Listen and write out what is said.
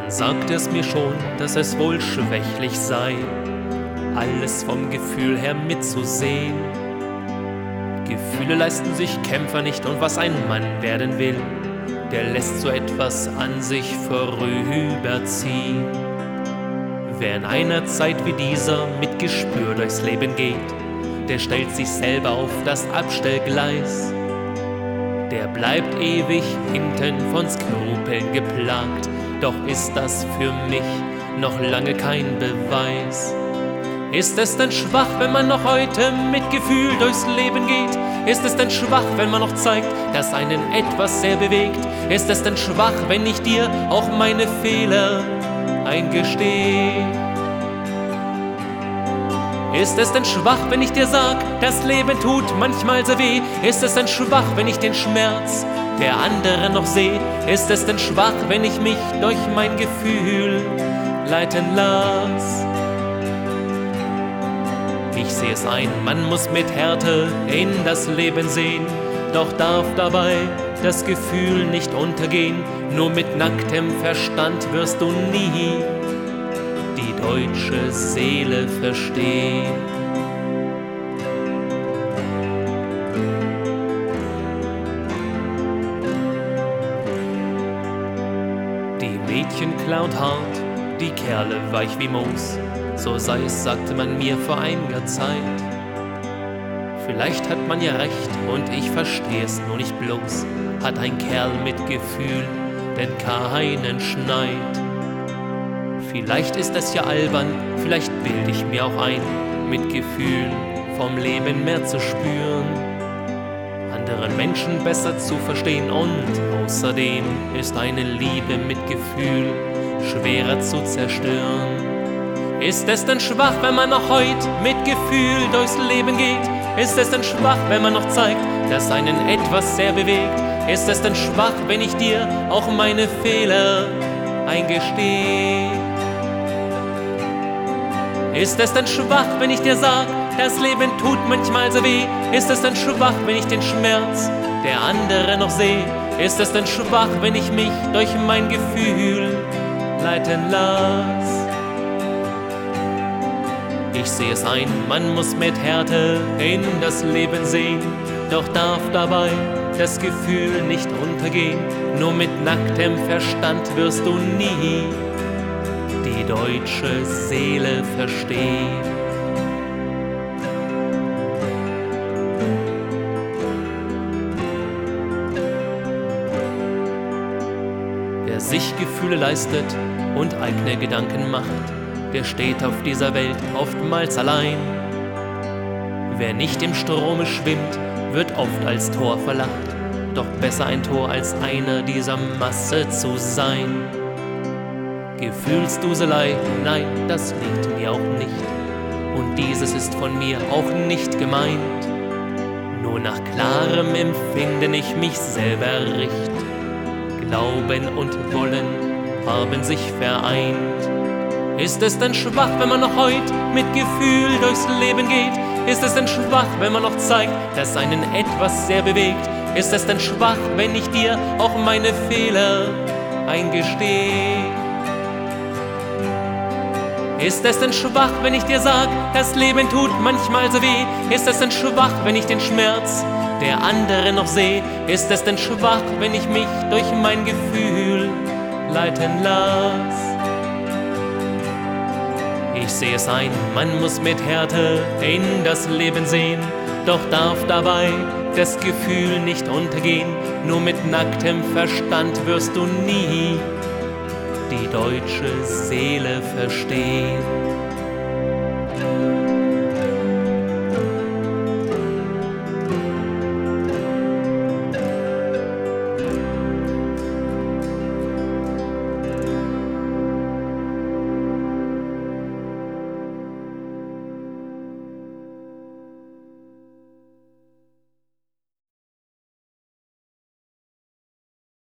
Man sagt es mir schon, dass es wohl schwächlich sei, alles vom Gefühl her mitzusehen. Gefühle leisten sich Kämpfer nicht, und was ein Mann werden will, der lässt so etwas an sich vorüberziehen. Wer in einer Zeit wie dieser mit Gespür durchs Leben geht, der stellt sich selber auf das Abstellgleis. Der bleibt ewig hinten von Skrupeln geplagt, doch ist das für mich noch lange kein Beweis. Ist es denn schwach, wenn man noch heute mit Gefühl durchs Leben geht? Ist es denn schwach, wenn man noch zeigt, dass einen etwas sehr bewegt? Ist es denn schwach, wenn ich dir auch meine Fehler eingestehe? Ist es denn schwach, wenn ich dir sag, das Leben tut manchmal sehr weh? Ist es denn schwach, wenn ich den Schmerz der anderen noch seh? Ist es denn schwach, wenn ich mich durch mein Gefühl leiten lass? Ich seh es ein, man muss mit Härte in das Leben sehen, doch darf dabei das Gefühl nicht untergehen. Nur mit nacktem Verstand wirst du nie die deutsche Seele verstehen. Die Mädchen klar und hart, die Kerle weich wie Moos, so sei es, sagte man mir vor einiger Zeit. Vielleicht hat man ja recht und ich versteh es nur nicht bloß, hat ein Kerl mit Gefühl denn keinen Schneid. Vielleicht ist es ja albern, vielleicht bild ich mir auch ein, mit Gefühl vom Leben mehr zu spüren, anderen Menschen besser zu verstehen, und außerdem ist eine Liebe mit Gefühl schwerer zu zerstören. Ist es denn schwach, wenn man noch heute mit Gefühl durchs Leben geht? Ist es denn schwach, wenn man noch zeigt, dass einen etwas sehr bewegt? Ist es denn schwach, wenn ich dir auch meine Fehler eingestehe? Ist es denn schwach, wenn ich dir sag, das Leben tut manchmal so weh? Ist es denn schwach, wenn ich den Schmerz der anderen noch seh? Ist es denn schwach, wenn ich mich durch mein Gefühl leiten lass? Ich seh es ein, man muss mit Härte in das Leben sehen, doch darf dabei das Gefühl nicht untergehen. Nur mit nacktem Verstand wirst du nie die deutsche Seele verstehen. Wer sich Gefühle leistet und eigene Gedanken macht, der steht auf dieser Welt oftmals allein. Wer nicht im Strome schwimmt, wird oft als Tor verlacht, doch besser ein Tor als einer dieser Masse zu sein. Gefühlsduselei, nein, das liegt mir auch nicht, und dieses ist von mir auch nicht gemeint. Nur nach klarem Empfinden ich mich selber richt. Glauben und Wollen haben sich vereint. Ist es denn schwach, wenn man noch heute mit Gefühl durchs Leben geht? Ist es denn schwach, wenn man noch zeigt, dass einen etwas sehr bewegt? Ist es denn schwach, wenn ich dir auch meine Fehler eingestehe? Ist es denn schwach, wenn ich dir sag, das Leben tut manchmal so weh? Ist es denn schwach, wenn ich den Schmerz der anderen noch seh? Ist es denn schwach, wenn ich mich durch mein Gefühl leiten lass? Ich seh es ein, man muss mit Härte in das Leben sehen, doch darf dabei das Gefühl nicht untergehen. Nur mit nacktem Verstand wirst du nie die deutsche Seele verstehen.